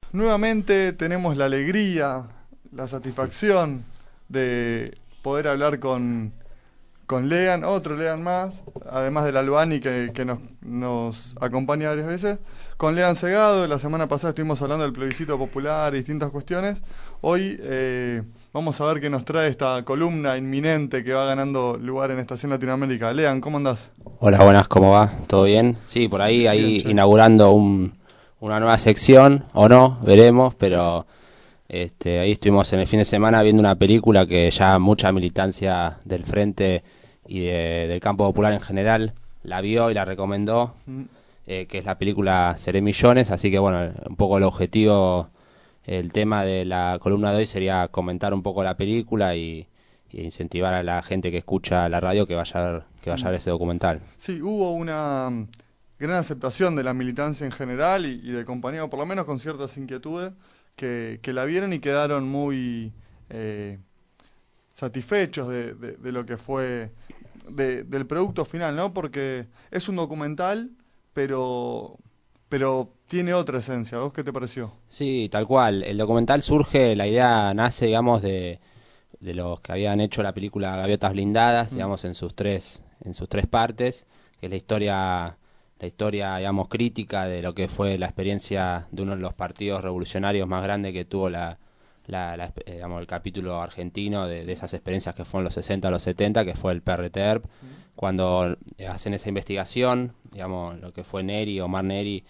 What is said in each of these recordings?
Nuevamente tenemos la alegría, la satisfacción de poder hablar con Lean, otro Lean más, además del Albani que nos acompaña varias veces. Con Lean Segado, la semana pasada estuvimos hablando del plebiscito popular y distintas cuestiones. Hoy vamos a ver qué nos trae esta columna inminente que va ganando lugar en Estación Latinoamérica. Lean, ¿cómo andás? Hola, buenas, ¿cómo va? ¿Todo bien? Sí, por ahí, Bien, ahí che. inaugurando una nueva sección, o no, veremos, pero ahí estuvimos en el fin de semana viendo una película que ya mucha militancia del Frente y del campo popular en general la vio y la recomendó, Mm. que es la película Seré Millones, así que bueno, un poco el objetivo, el tema de la columna de hoy sería comentar un poco la película y incentivar a la gente que escucha la radio que vaya a ver ese documental. Sí, hubo una gran aceptación de la militancia en general y de compañeros, por lo menos con ciertas inquietudes, que la vieron y quedaron muy eh, satisfechos de lo que fue, del producto final, ¿no? Porque es un documental, pero, pero tiene otra esencia. ¿Vos qué te pareció? Sí, tal cual. El documental surge, la idea nace, digamos, de los que habían hecho la película Gaviotas Blindadas, Mm, digamos, en sus tres partes, que es la historia, digamos, crítica de lo que fue la experiencia de uno de los partidos revolucionarios más grandes que tuvo digamos, el capítulo argentino de esas experiencias que fueron los 60 a los 70, que fue el PRTERP, cuando hacen esa investigación, digamos, lo que fue Neri, Omar Neri,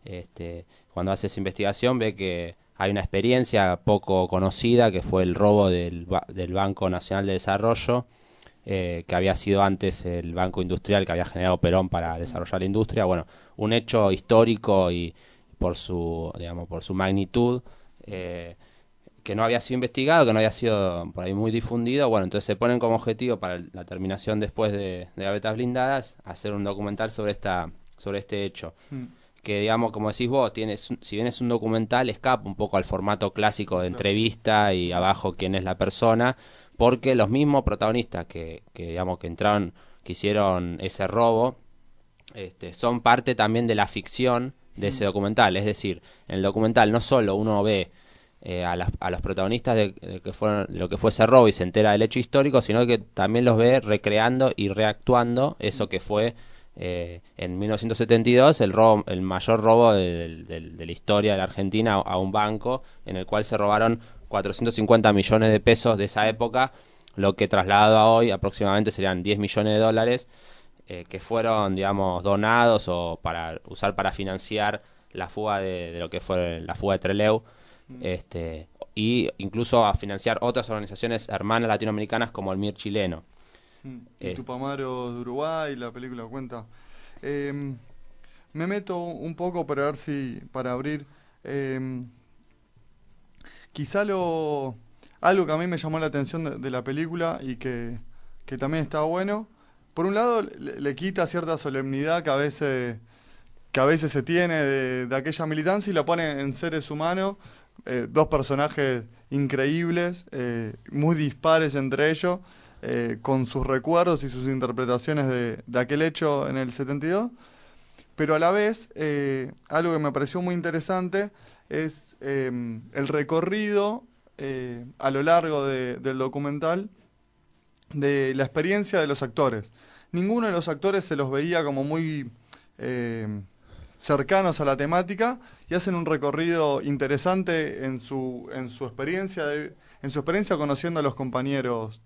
cuando hace esa investigación ve que hay una experiencia poco conocida que fue el robo del Banco Nacional de Desarrollo, que había sido antes el Banco Industrial que había generado Perón para desarrollar la industria. Bueno, un hecho histórico y digamos, por su magnitud, que no había sido investigado, que no había sido por ahí muy difundido. Bueno, entonces se ponen como objetivo para la terminación después de Gavetas Blindadas hacer un documental sobre este hecho, mm, que digamos, como decís vos, si bien es un documental, escapa un poco al formato clásico de clásico. entrevista y abajo quién es la persona, porque los mismos protagonistas digamos que entraron, que hicieron ese robo, son parte también de la ficción de ese Mm, documental. Es decir, en el documental no solo uno ve a los protagonistas de lo que fue ese robo y se entera del hecho histórico, sino que también los ve recreando y reactuando eso que fue, en 1972, el mayor robo de la historia de la Argentina a un banco, en el cual se robaron 450 millones de pesos de esa época, lo que trasladado a hoy aproximadamente serían 10 millones de dólares, que fueron, digamos, donados o para usar para financiar la fuga de lo que fue la fuga de Trelew, mm, este, y incluso a financiar otras organizaciones hermanas latinoamericanas como el MIR chileno. Y Eh, Tupamaros de Uruguay, la película cuenta. Em, Me meto un poco para ver si, para abrir. em, Quizá algo que a mí me llamó la atención de la película y que también está bueno. Por un lado, le quita cierta solemnidad que a veces se tiene de aquella militancia y la pone en seres humanos, dos personajes increíbles, muy dispares entre ellos, con sus recuerdos y sus interpretaciones de aquel hecho en el 72. Pero a la vez, algo que me pareció muy interesante es el recorrido a lo largo del documental de la experiencia de los actores. Ninguno de los actores se los veía como muy eh, cercanos a la temática y hacen un recorrido interesante en su experiencia en su experiencia conociendo a los compañeros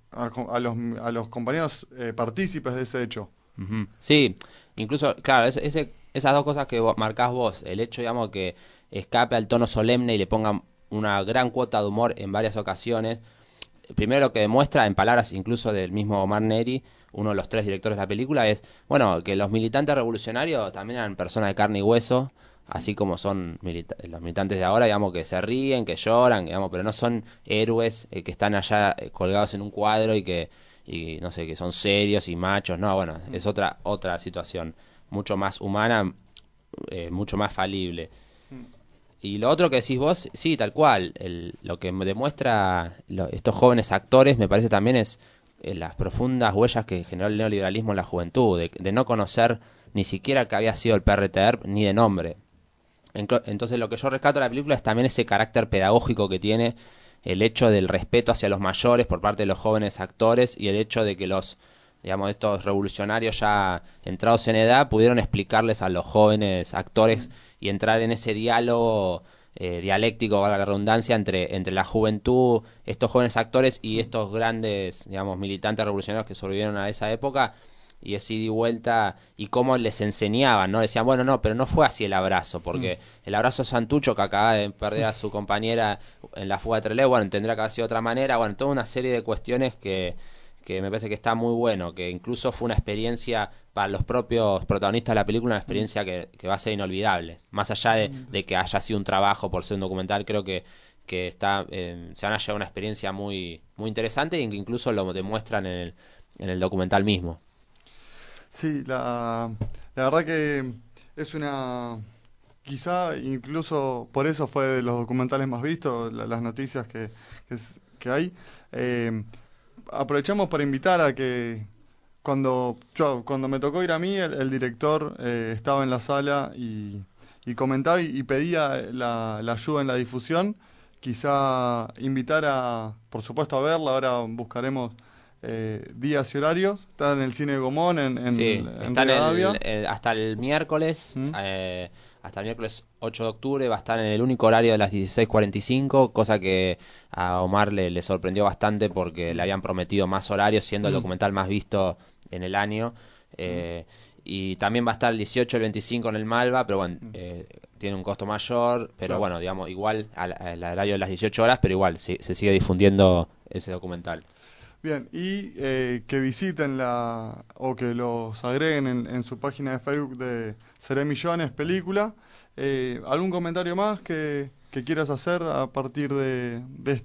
a los compañeros partícipes de ese hecho. Ujú. Sí, incluso, claro, esas dos cosas que marcás vos, el hecho, digamos, que escape al tono solemne y le pongan una gran cuota de humor en varias ocasiones. Primero, lo que demuestra, en palabras incluso del mismo Omar Neri, uno de los tres directores de la película, es, bueno, que los militantes revolucionarios también eran personas de carne y hueso, así como son los militantes de ahora, digamos, que se ríen, que lloran, digamos, pero no son héroes, que están allá, colgados en un cuadro y no sé, que son serios y machos. No, bueno, es otra situación, mucho más humana, mucho más falible. Y lo otro que decís vos, sí, tal cual. Lo que me demuestra estos jóvenes actores, me parece también, es las profundas huellas que generó el neoliberalismo en la juventud, de no conocer ni siquiera que había sido el PRTERP ni de nombre. Entonces lo que yo rescato de la película es también ese carácter pedagógico que tiene, el hecho del respeto hacia los mayores por parte de los jóvenes actores y el hecho de que digamos, estos revolucionarios ya entrados en edad pudieron explicarles a los jóvenes actores y entrar en ese diálogo dialéctico, valga la redundancia, entre la juventud, estos jóvenes actores y estos grandes, digamos, militantes revolucionarios que sobrevivieron a esa época, y ese ida y vuelta, y cómo les enseñaban, ¿no? Decían, bueno, no, pero no fue así el abrazo, porque el abrazo Santucho, que acaba de perder a su compañera en la fuga de Trelew, bueno, tendrá que haber sido de otra manera, bueno, toda una serie de cuestiones que me parece que está muy bueno, que incluso fue una experiencia para los propios protagonistas de la película, una experiencia que va a ser inolvidable. Más allá de que haya sido un trabajo por ser un documental, creo que está se van a llevar una experiencia muy muy interesante y que incluso lo demuestran en el documental mismo. Sí, la verdad que es una... Quizá incluso por eso fue de los documentales más vistos, las noticias que hay. Eh, Aprovechamos para invitar a que cuando me tocó ir a mí, el director estaba en la sala y comentaba y pedía la ayuda en la difusión. Quizá invitar por supuesto, a verla. Ahora buscaremos días y horarios. Está en el Cine Gomón, Sí, en está Rivadavia. hasta el miércoles, ¿Mm? hasta el miércoles 8 de octubre va a estar en el único horario de las 16:45, cosa que a Omar le sorprendió bastante porque le habían prometido más horarios, siendo el documental más visto en el año. eh, y también va a estar el 18 y el 25 en el Malva, pero bueno, tiene un costo mayor, pero Claro. bueno, digamos, igual al horario de las 18 horas, pero igual se sigue difundiendo ese documental. Bien, y que visiten o que los agreguen en su página de Facebook de Seré Millones Película. ¿Algún comentario más que quieras hacer a partir de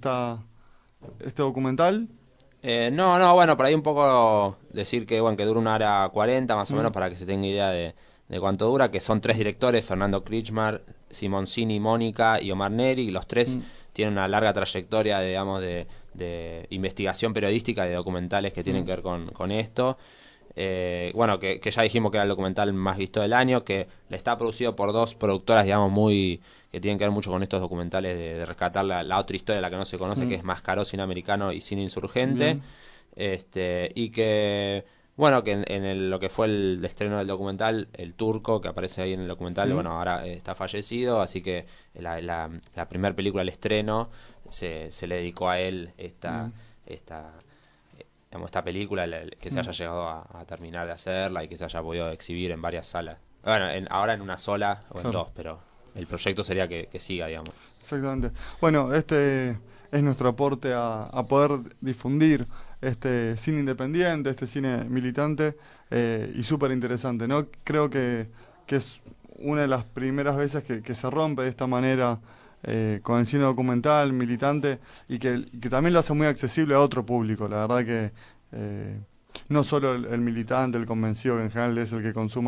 este documental? No, bueno, por ahí un poco decir que bueno que dura 1 hora 40 más o menos Mm, para que se tenga idea de cuánto dura, que son 3 directores, Fernando Kretschmar, Simoncini, Mónica y Omar Neri, y los tres mm, tienen una larga trayectoria, digamos, de investigación periodística, de documentales que tienen mm, que ver con esto. Bueno, que ya dijimos que era el documental más visto del año, que le está producido por dos productoras, digamos, que tienen que ver mucho con estos documentales de rescatar la otra historia, la que no se conoce, que mm. es Mascaró, Cine Americano y Cine Insurgente. Bien. Y que, bueno, que lo que fue el estreno del documental, el turco que aparece ahí en el documental, Mm, bueno, ahora está fallecido, así que la primera película, el estreno, se le dedicó a él bien. esta digamos, esta película, que se Mm, haya llegado a terminar de hacerla y que se haya podido exhibir en varias salas. Bueno, ahora en una sola o en claro, dos, pero el proyecto sería que siga, digamos. exactamente. Bueno, este es nuestro aporte a poder difundir este cine independiente, este cine militante y súper interesante, ¿no? Creo que es una de las primeras veces que se rompe de esta manera con el cine documental, militante, y que también lo hace muy accesible a otro público. La verdad que eh, no solo el militante, el convencido, que en general es el que consume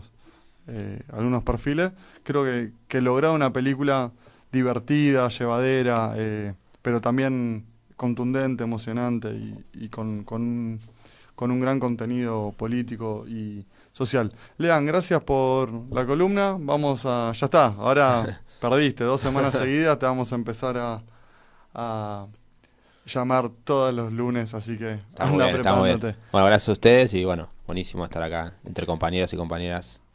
algunos perfiles, creo que lograr una película divertida, llevadera, pero también contundente, emocionante y con un gran contenido político y social. Lean, gracias por la columna. Ya está, ahora perdiste 2 semanas seguidas, te vamos a empezar a llamar todos los lunes, así que Está muy anda bien, está muy bien. preparándote. Bueno, gracias a ustedes y bueno, buenísimo estar acá entre compañeros y compañeras